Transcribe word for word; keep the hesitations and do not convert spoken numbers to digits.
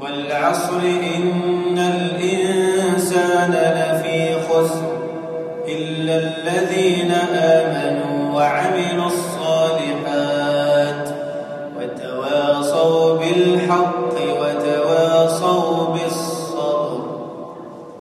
والعصر إن الإنسان لفي خسر إلا الذين آمنوا وعملوا الصالحات وتواصوا بالحق